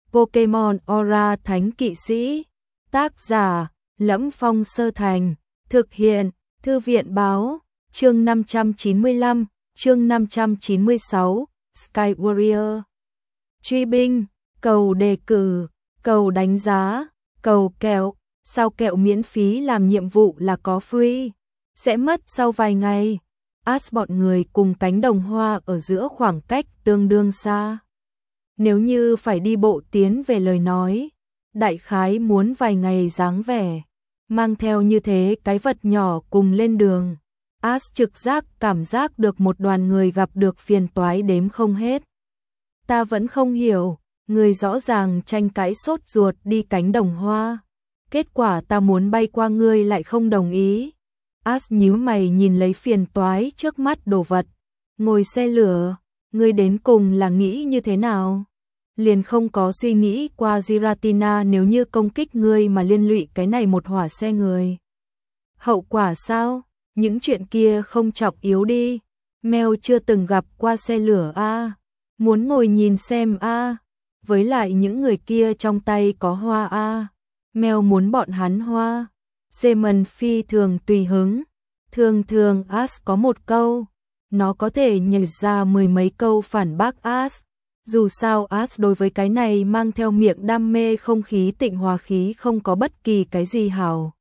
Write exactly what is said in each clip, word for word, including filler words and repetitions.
Pokemon Aura Thánh Kỵ Sĩ. Tác giả: Lẫm Phong Sơ Thành. Thực hiện: Thư viện báo. Chương năm trăm chín mươi lăm, chương năm trăm chín mươi sáu, Sky Warrior. Truy binh, cầu đề cử, cầu đánh giá, cầu kẹo. Sao kẹo miễn phí làm nhiệm vụ là có free? Sẽ mất sau vài ngày. Ash bọn người cùng cánh đồng hoa ở giữa khoảng cách tương đương xa. Nếu như phải đi bộ tiến về lời nói, đại khái muốn vài ngày dáng vẻ. Mang theo như thế cái vật nhỏ cùng lên đường, Ash trực giác cảm giác được một đoàn người gặp được phiền toái đếm không hết. Ta vẫn không hiểu, người rõ ràng tranh cãi sốt ruột đi cánh đồng hoa. Kết quả ta muốn bay qua ngươi lại không đồng ý. Ash nhíu mày nhìn lấy phiền toái trước mắt đồ vật. Ngồi xe lửa, ngươi đến cùng là nghĩ như thế nào? Liền không có suy nghĩ qua Giratina nếu như công kích ngươi mà liên lụy cái này một hỏa xe người. Hậu quả sao? Những chuyện kia không trọng yếu đi. Mèo chưa từng gặp qua xe lửa a, à? Muốn ngồi nhìn xem a. À? Với lại những người kia trong tay có hoa a. À? Mèo muốn bọn hắn hoa. Simon phi thường tùy hứng. Thường thường Ash có một câu, nó có thể nhảy ra mười mấy câu phản bác Ash. Dù sao Ash đối với cái này mang theo miệng đam mê không khí tịnh hóa khí không có bất kỳ cái gì hảo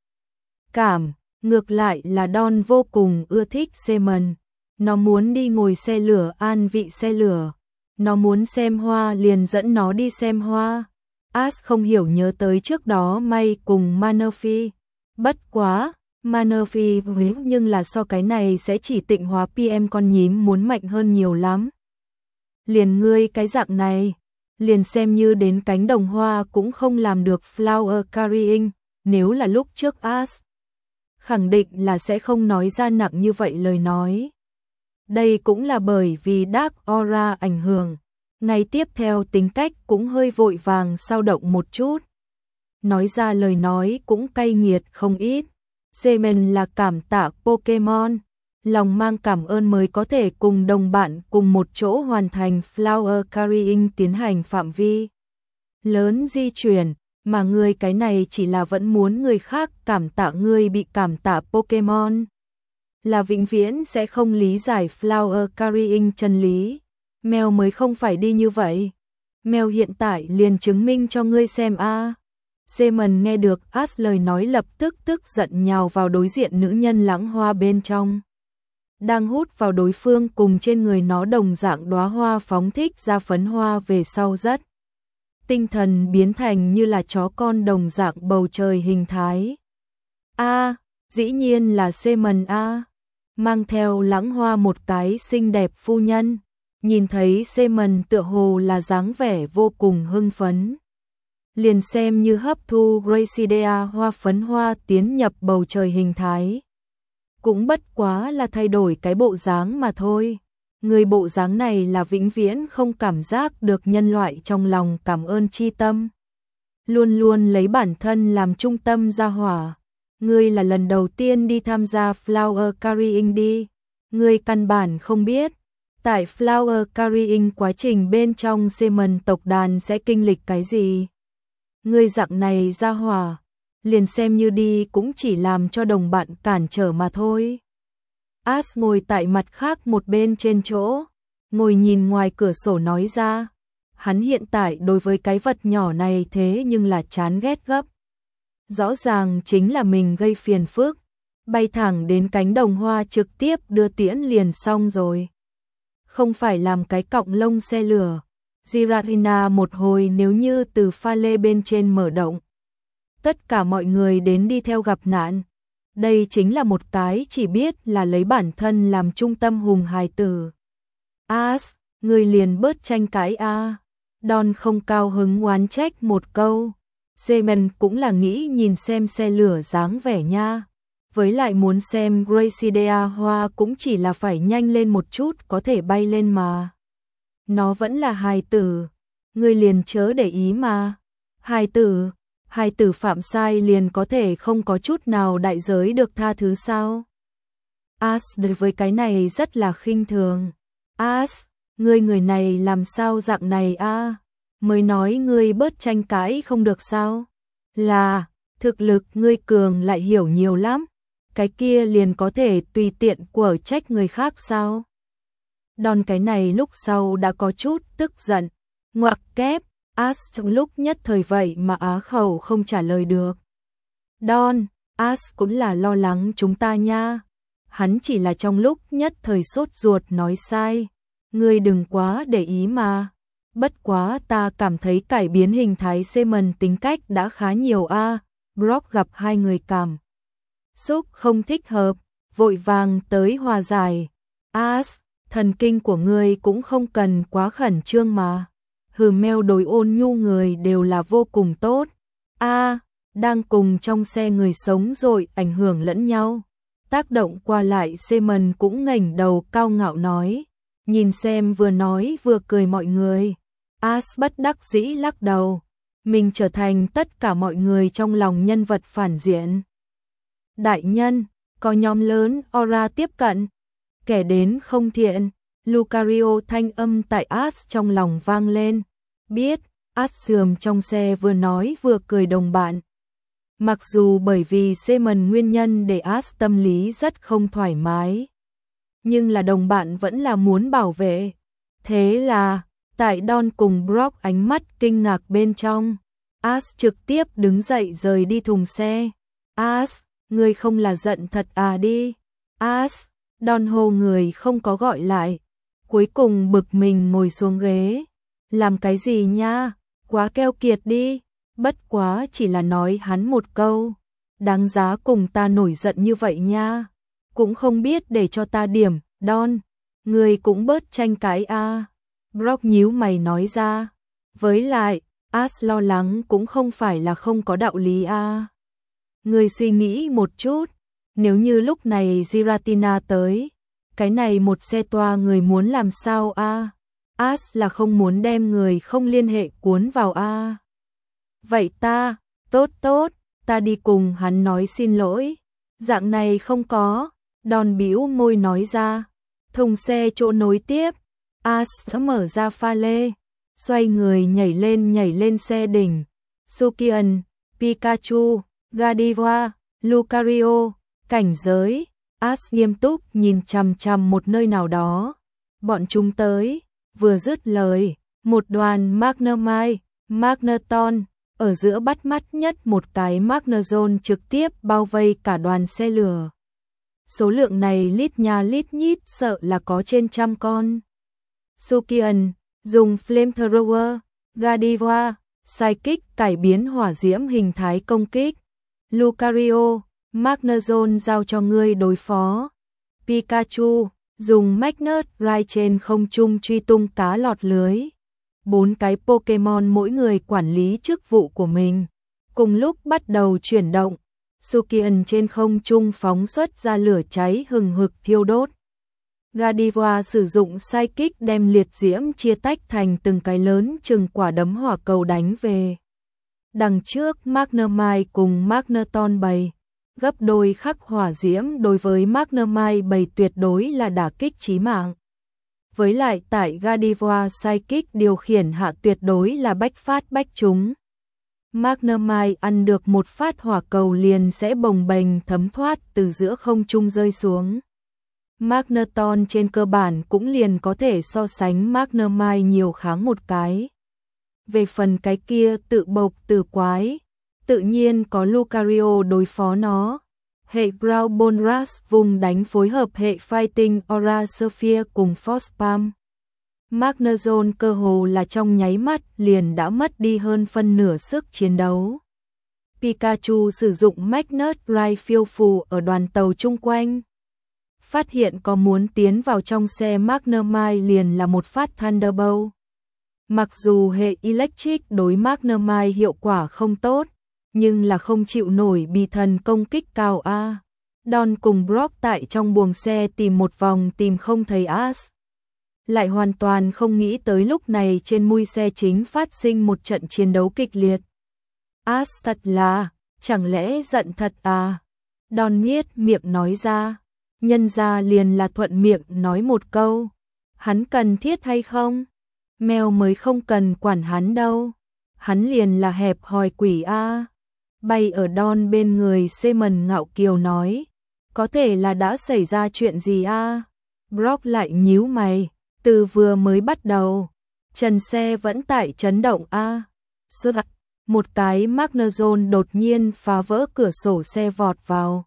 cảm. Ngược lại là Don vô cùng ưa thích Simon. Nó muốn đi ngồi xe lửa an vị xe lửa. Nó muốn xem hoa liền dẫn nó đi xem hoa. Ash không hiểu nhớ tới trước đó May cùng Manaphy. Bất quá, Manaphy nhưng là so cái này sẽ chỉ tịnh hóa pê em con nhím muốn mạnh hơn nhiều lắm. Liền ngươi cái dạng này, liền xem như đến cánh đồng hoa cũng không làm được flower carrying, nếu là lúc trước Ash. Khẳng định là sẽ không nói ra nặng như vậy lời nói. Đây cũng là bởi vì Dark Aura ảnh hưởng. Ngày tiếp theo tính cách cũng hơi vội vàng sao động một chút. Nói ra lời nói cũng cay nghiệt không ít. Semen là cảm tạ Pokemon. Lòng mang cảm ơn mới có thể cùng đồng bạn cùng một chỗ hoàn thành Flower Carrying tiến hành phạm vi lớn di chuyển. Mà ngươi cái này chỉ là vẫn muốn người khác cảm tạ ngươi bị cảm tạ Pokemon. Là vĩnh viễn sẽ không lý giải Flower Carrying chân lý. Mèo mới không phải đi như vậy. Mèo hiện tại liền chứng minh cho ngươi xem a. À. Simon nghe được Ash lời nói lập tức tức giận nhào vào đối diện nữ nhân lãng hoa bên trong. Đang hút vào đối phương cùng trên người nó đồng dạng đóa hoa phóng thích ra phấn hoa về sau rất. Tinh thần biến thành như là chó con đồng dạng bầu trời hình thái. A, à, dĩ nhiên là Simon a. À. Mang theo lãng hoa một cái xinh đẹp phu nhân. Nhìn thấy Simon tựa hồ là dáng vẻ vô cùng hưng phấn. Liền xem như hấp thu Gracidea hoa phấn hoa tiến nhập bầu trời hình thái. Cũng bất quá là thay đổi cái bộ dáng mà thôi. Người bộ dáng này là vĩnh viễn không cảm giác được nhân loại trong lòng cảm ơn chi tâm. Luôn luôn lấy bản thân làm trung tâm ra hỏa. Ngươi là lần đầu tiên đi tham gia Flower Carrying đi. Ngươi căn bản không biết. Tại Flower Carrying quá trình bên trong Simon tộc đàn sẽ kinh lịch cái gì. Ngươi dạng này ra hỏa. Liền xem như đi cũng chỉ làm cho đồng bạn cản trở mà thôi. Ash ngồi tại mặt khác một bên trên chỗ, ngồi nhìn ngoài cửa sổ nói ra. Hắn hiện tại đối với cái vật nhỏ này thế nhưng là chán ghét gấp. Rõ ràng chính là mình gây phiền phức, bay thẳng đến cánh đồng hoa trực tiếp đưa tiễn liền xong rồi. Không phải làm cái cọng lông xe lửa. Giratina một hồi nếu như từ pha lê bên trên mở động. Tất cả mọi người đến đi theo gặp nạn. Đây chính là một cái chỉ biết là lấy bản thân làm trung tâm hùng hài tử. Ash, người liền bớt tranh cãi a. À. Don không cao hứng oán trách một câu. Simon cũng là nghĩ nhìn xem xe lửa dáng vẻ nha. Với lại muốn xem Gracidea hoa cũng chỉ là phải nhanh lên một chút có thể bay lên mà. Nó vẫn là hài tử. Người liền chớ để ý mà. Hài tử. Hai tử phạm sai liền có thể không có chút nào đại giới được tha thứ sao? Ash đối với cái này rất là khinh thường. Ash, ngươi người này làm sao dạng này a? À? mới nói ngươi bớt tranh cãi không được sao? Là, thực lực ngươi cường lại hiểu nhiều lắm, cái kia liền có thể tùy tiện quở trách người khác sao? Đòn cái này lúc sau đã có chút tức giận, ngoặc kép, Ash trong lúc nhất thời vậy mà á khẩu không trả lời được. Don, Ash cũng là lo lắng chúng ta nha. Hắn chỉ là trong lúc nhất thời sốt ruột nói sai. Ngươi đừng quá để ý mà. Bất quá ta cảm thấy cải biến hình thái Simon tính cách đã khá nhiều a. À. Brock gặp hai người cảm xúc không thích hợp, vội vàng tới hòa giải. Ash, thần kinh của ngươi cũng không cần quá khẩn trương mà. Hừ, meo đối ôn nhu người đều là vô cùng tốt. A, à, đang cùng trong xe người sống rồi ảnh hưởng lẫn nhau. Tác động qua lại, Simon cũng ngẩng đầu cao ngạo nói, nhìn xem vừa nói vừa cười mọi người. Ash bất đắc dĩ lắc đầu, mình trở thành tất cả mọi người trong lòng nhân vật phản diện. Đại nhân, có nhóm lớn Aura tiếp cận, kẻ đến không thiện. Lucario thanh âm tại Ash trong lòng vang lên. Biết, Ash sườm trong xe vừa nói vừa cười đồng bạn. Mặc dù bởi vì Simon nguyên nhân để Ash tâm lý rất không thoải mái, nhưng là đồng bạn vẫn là muốn bảo vệ. Thế là, tại Don cùng Brock ánh mắt kinh ngạc bên trong, Ash trực tiếp đứng dậy rời đi thùng xe. Ash, ngươi không là giận thật à đi. Ash, Don hô người không có gọi lại. Cuối cùng bực mình ngồi xuống ghế. Làm cái gì nha, quá keo kiệt đi. Bất quá chỉ là nói hắn một câu, đáng giá cùng ta nổi giận như vậy nha. Cũng không biết để cho ta điểm. Don, người cũng bớt tranh cãi a. À. Brock nhíu mày nói ra. Với lại, Ash lo lắng cũng không phải là không có đạo lý a. À. Người suy nghĩ một chút, nếu như lúc này Giratina tới, cái này một xe toa người muốn làm sao a? À? Ash là không muốn đem người không liên hệ cuốn vào a. À? Vậy ta, tốt tốt, ta đi cùng hắn nói xin lỗi. Dạng này không có, Don bĩu môi nói ra. Thùng xe chỗ nối tiếp, Ash sẽ mở ra pha lê, xoay người nhảy lên nhảy lên xe đỉnh. Sukian, Pikachu, Gardevoir, Lucario, cảnh giới. Ash nghiêm túc nhìn chằm chằm một nơi nào đó. Bọn chúng tới, vừa dứt lời, một đoàn Magnemite, Magneton, ở giữa bắt mắt nhất một cái Magnezone trực tiếp bao vây cả đoàn xe lửa. Số lượng này lít nha lít nhít, sợ là có trên trăm con. Sukian dùng Flamethrower, Gardevoir, Psychic cải biến hỏa diễm hình thái công kích. Lucario, Magnezone giao cho ngươi đối phó. Pikachu dùng Magnet Ride trên không trung truy tung cá lọt lưới. Bốn cái Pokemon mỗi người quản lý chức vụ của mình, cùng lúc bắt đầu chuyển động. Sukian trên không trung phóng xuất ra lửa cháy hừng hực thiêu đốt. Gardevoir sử dụng Psychic đem liệt diễm chia tách thành từng cái lớn chừng quả đấm hỏa cầu đánh về. Đằng trước Magnemite cùng Magneton bày, gấp đôi khắc hỏa diễm đối với Magnemite bày tuyệt đối là đả kích chí mạng. Với lại tại Gardevoir Psychic điều khiển hạ tuyệt đối là bách phát bách trúng. Magnemite ăn được một phát hỏa cầu liền sẽ bồng bềnh thấm thoát từ giữa không trung rơi xuống. Magneton trên cơ bản cũng liền có thể so sánh Magnemite nhiều kháng một cái. Về phần cái kia tự bộc tử quái, tự nhiên có Lucario đối phó nó. Hệ Ground Bone Rush vùng đánh phối hợp hệ Fighting Aura Sphere cùng Force Palm. Magnezone cơ hồ là trong nháy mắt liền đã mất đi hơn phân nửa sức chiến đấu. Pikachu sử dụng Magnet Ride phiêu phù ở đoàn tàu chung quanh. Phát hiện có muốn tiến vào trong xe Magnemite liền là một phát Thunderbolt. Mặc dù hệ Electric đối Magnemite hiệu quả không tốt, nhưng là không chịu nổi bì thần công kích cao a. Don cùng Brock tại trong buồng xe tìm một vòng tìm không thấy Ash. Lại hoàn toàn không nghĩ tới lúc này trên mui xe chính phát sinh một trận chiến đấu kịch liệt. Ash thật là, chẳng lẽ giận thật à? Don miết miệng nói ra, nhân ra liền là thuận miệng nói một câu. Hắn cần thiết hay không? Mèo mới không cần quản hắn đâu. Hắn liền là hẹp hòi quỷ a. Bay ở Don bên người Simon ngạo kiều nói. Có thể là đã xảy ra chuyện gì a? Brock lại nhíu mày. Từ vừa mới bắt đầu, trần xe vẫn tại chấn động a. À. Một cái Magnezone đột nhiên phá vỡ cửa sổ xe vọt vào.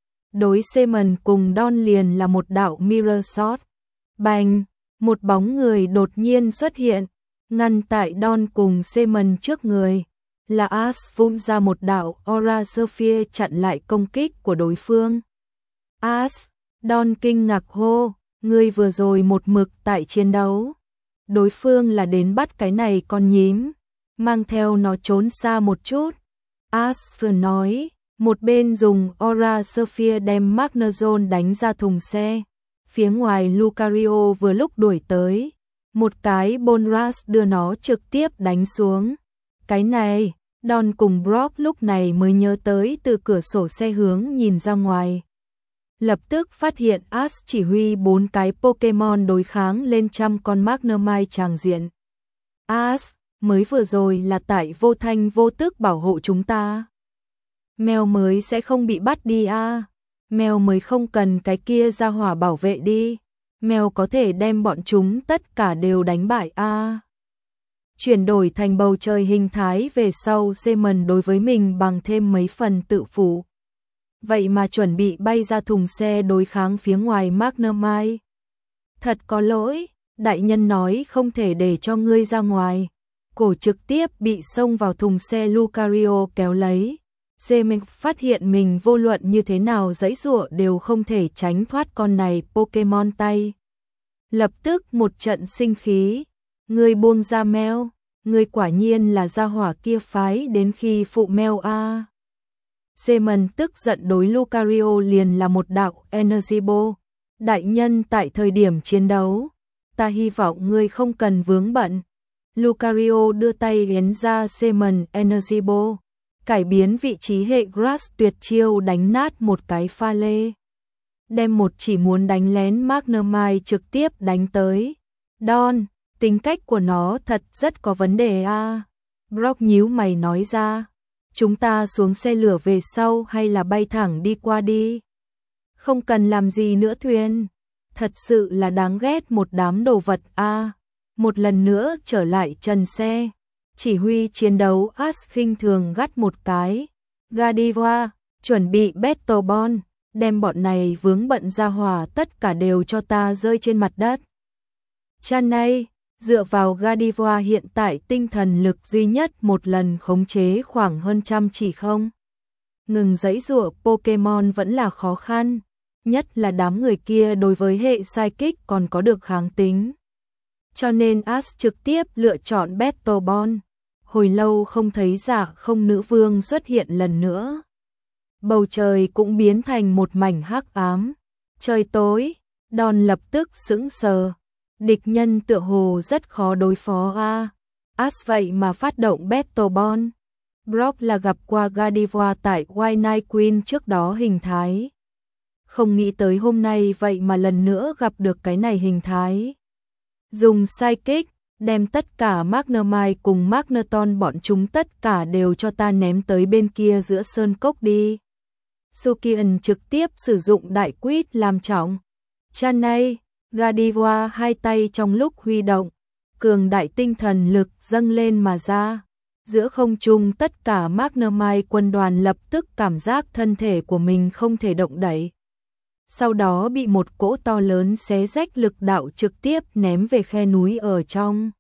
Đối Simon cùng Don liền là một đạo mirror shot. Bành, một bóng người đột nhiên xuất hiện, ngăn tại Don cùng Simon trước người. Là Ash vung ra một đạo Aura Sphere chặn lại công kích của đối phương. Ash, Don kinh ngạc hô, ngươi vừa rồi một mực tại chiến đấu. Đối phương là đến bắt cái này con nhím, mang theo nó trốn xa một chút. Ash vừa nói, một bên dùng Aura Sphere đem Magnezone đánh ra thùng xe. Phía ngoài Lucario vừa lúc đuổi tới, một cái Bonras đưa nó trực tiếp đánh xuống. Cái này, Don cùng Brock lúc này mới nhớ tới từ cửa sổ xe hướng nhìn ra ngoài. Lập tức phát hiện Ash chỉ huy bốn cái Pokemon đối kháng lên trăm con Magnemite tràng diện. Ash, mới vừa rồi là tại vô thanh vô tức bảo hộ chúng ta. Mèo mới sẽ không bị bắt đi a. À. Mèo mới không cần cái kia ra hỏa bảo vệ đi. Mèo có thể đem bọn chúng tất cả đều đánh bại a. À. Chuyển đổi thành bầu trời hình thái về sau, Simon đối với mình bằng thêm mấy phần tự phụ. Vậy mà chuẩn bị bay ra thùng xe đối kháng phía ngoài Magnemite. Thật có lỗi, đại nhân nói không thể để cho ngươi ra ngoài. Cổ trực tiếp bị xông vào thùng xe Lucario kéo lấy. Simon phát hiện mình vô luận như thế nào giãy giụa đều không thể tránh thoát con này Pokemon tay. Lập tức một trận sinh khí. Ngươi buông ra Mèo, ngươi quả nhiên là gia hỏa kia phái đến khi phụ Mèo a. À. Simon tức giận đối Lucario liền là một đạo Energy Ball. Đại nhân tại thời điểm chiến đấu, ta hy vọng ngươi không cần vướng bận. Lucario đưa tay ấn ra Simon Energy Ball, cải biến vị trí hệ Grass tuyệt chiêu đánh nát một cái pha lê. Đem một chỉ muốn đánh lén Magnemite trực tiếp đánh tới. Don, tính cách của nó thật rất có vấn đề a. À. Brock nhíu mày nói ra. Chúng ta xuống xe lửa về sau hay là bay thẳng đi qua đi? Không cần làm gì nữa thuyền. Thật sự là đáng ghét một đám đồ vật a. À. Một lần nữa trở lại trần xe. Chỉ huy chiến đấu Ash khinh thường gắt một cái. Gardevoir, chuẩn bị Battle Ball, đem bọn này vướng bận ra hỏa tất cả đều cho ta rơi trên mặt đất. Chanay, dựa vào Gardevoir hiện tại tinh thần lực duy nhất một lần khống chế khoảng hơn trăm chỉ không. Ngừng giãy giụa Pokemon vẫn là khó khăn, nhất là đám người kia đối với hệ Psychic còn có được kháng tính. Cho nên Ash trực tiếp lựa chọn Battle Ball. Hồi lâu không thấy Dạ Không nữ vương xuất hiện lần nữa. Bầu trời cũng biến thành một mảnh hắc ám. Trời tối, Don lập tức sững sờ. Địch nhân tựa hồ rất khó đối phó a. À. Ash vậy mà phát động Battle Ball. Brock là gặp qua Gardevoir tại White Night Queen trước đó hình thái. Không nghĩ tới hôm nay vậy mà lần nữa gặp được cái này hình thái. Dùng Psychic, đem tất cả Magnemite cùng Magneton bọn chúng tất cả đều cho ta ném tới bên kia giữa sơn cốc đi. Sukian trực tiếp sử dụng đại quýt làm trọng. Chanay, Gardevoir hai tay trong lúc huy động, cường đại tinh thần lực dâng lên mà ra. Giữa không trung tất cả Magnemite quân đoàn lập tức cảm giác thân thể của mình không thể động đậy. Sau đó bị một cỗ to lớn xé rách lực đạo trực tiếp ném về khe núi ở trong.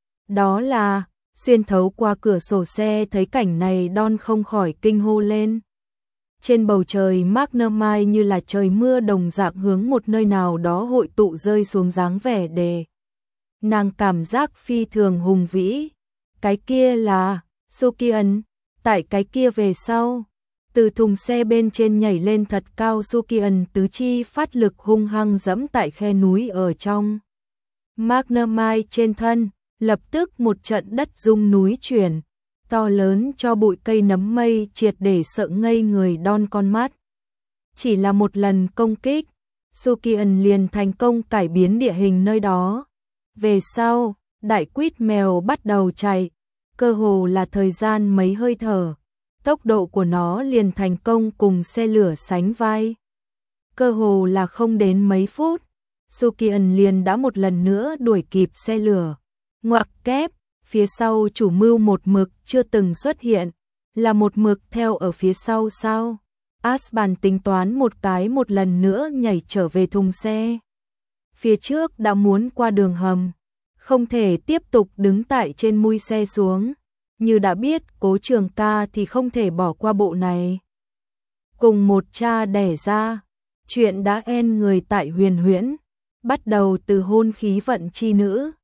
Đó là, xuyên thấu qua cửa sổ xe thấy cảnh này Don không khỏi kinh hô lên. Trên bầu trời Magnemite như là trời mưa đồng dạng hướng một nơi nào đó hội tụ rơi xuống dáng vẻ đề. Nàng cảm giác phi thường hùng vĩ. Cái kia là Sukian, tại cái kia về sau. Từ thùng xe bên trên nhảy lên thật cao, Sukian tứ chi phát lực hung hăng dẫm tại khe núi ở trong. Magnemite trên thân, lập tức một trận đất rung núi chuyển, to lớn cho bụi cây nấm mây triệt để sợ ngây người Don con mắt. Chỉ là một lần công kích, Sukian liền thành công cải biến địa hình nơi đó. Về sau, đại quýt mèo bắt đầu chạy, cơ hồ là thời gian mấy hơi thở, tốc độ của nó liền thành công cùng xe lửa sánh vai. Cơ hồ là không đến mấy phút, Sukian liền đã một lần nữa đuổi kịp xe lửa. Ngoặc kép, phía sau chủ mưu một mực chưa từng xuất hiện, là một mực theo ở phía sau sao? Asban tính toán một cái một lần nữa nhảy trở về thùng xe. Phía trước đã muốn qua đường hầm, không thể tiếp tục đứng tại trên mui xe xuống. Như đã biết Cố Trường Ca thì không thể bỏ qua bộ này. Cùng một cha đẻ ra, chuyện đã en người tại Huyền Huyễn, bắt đầu từ hôn khí vận chi nữ,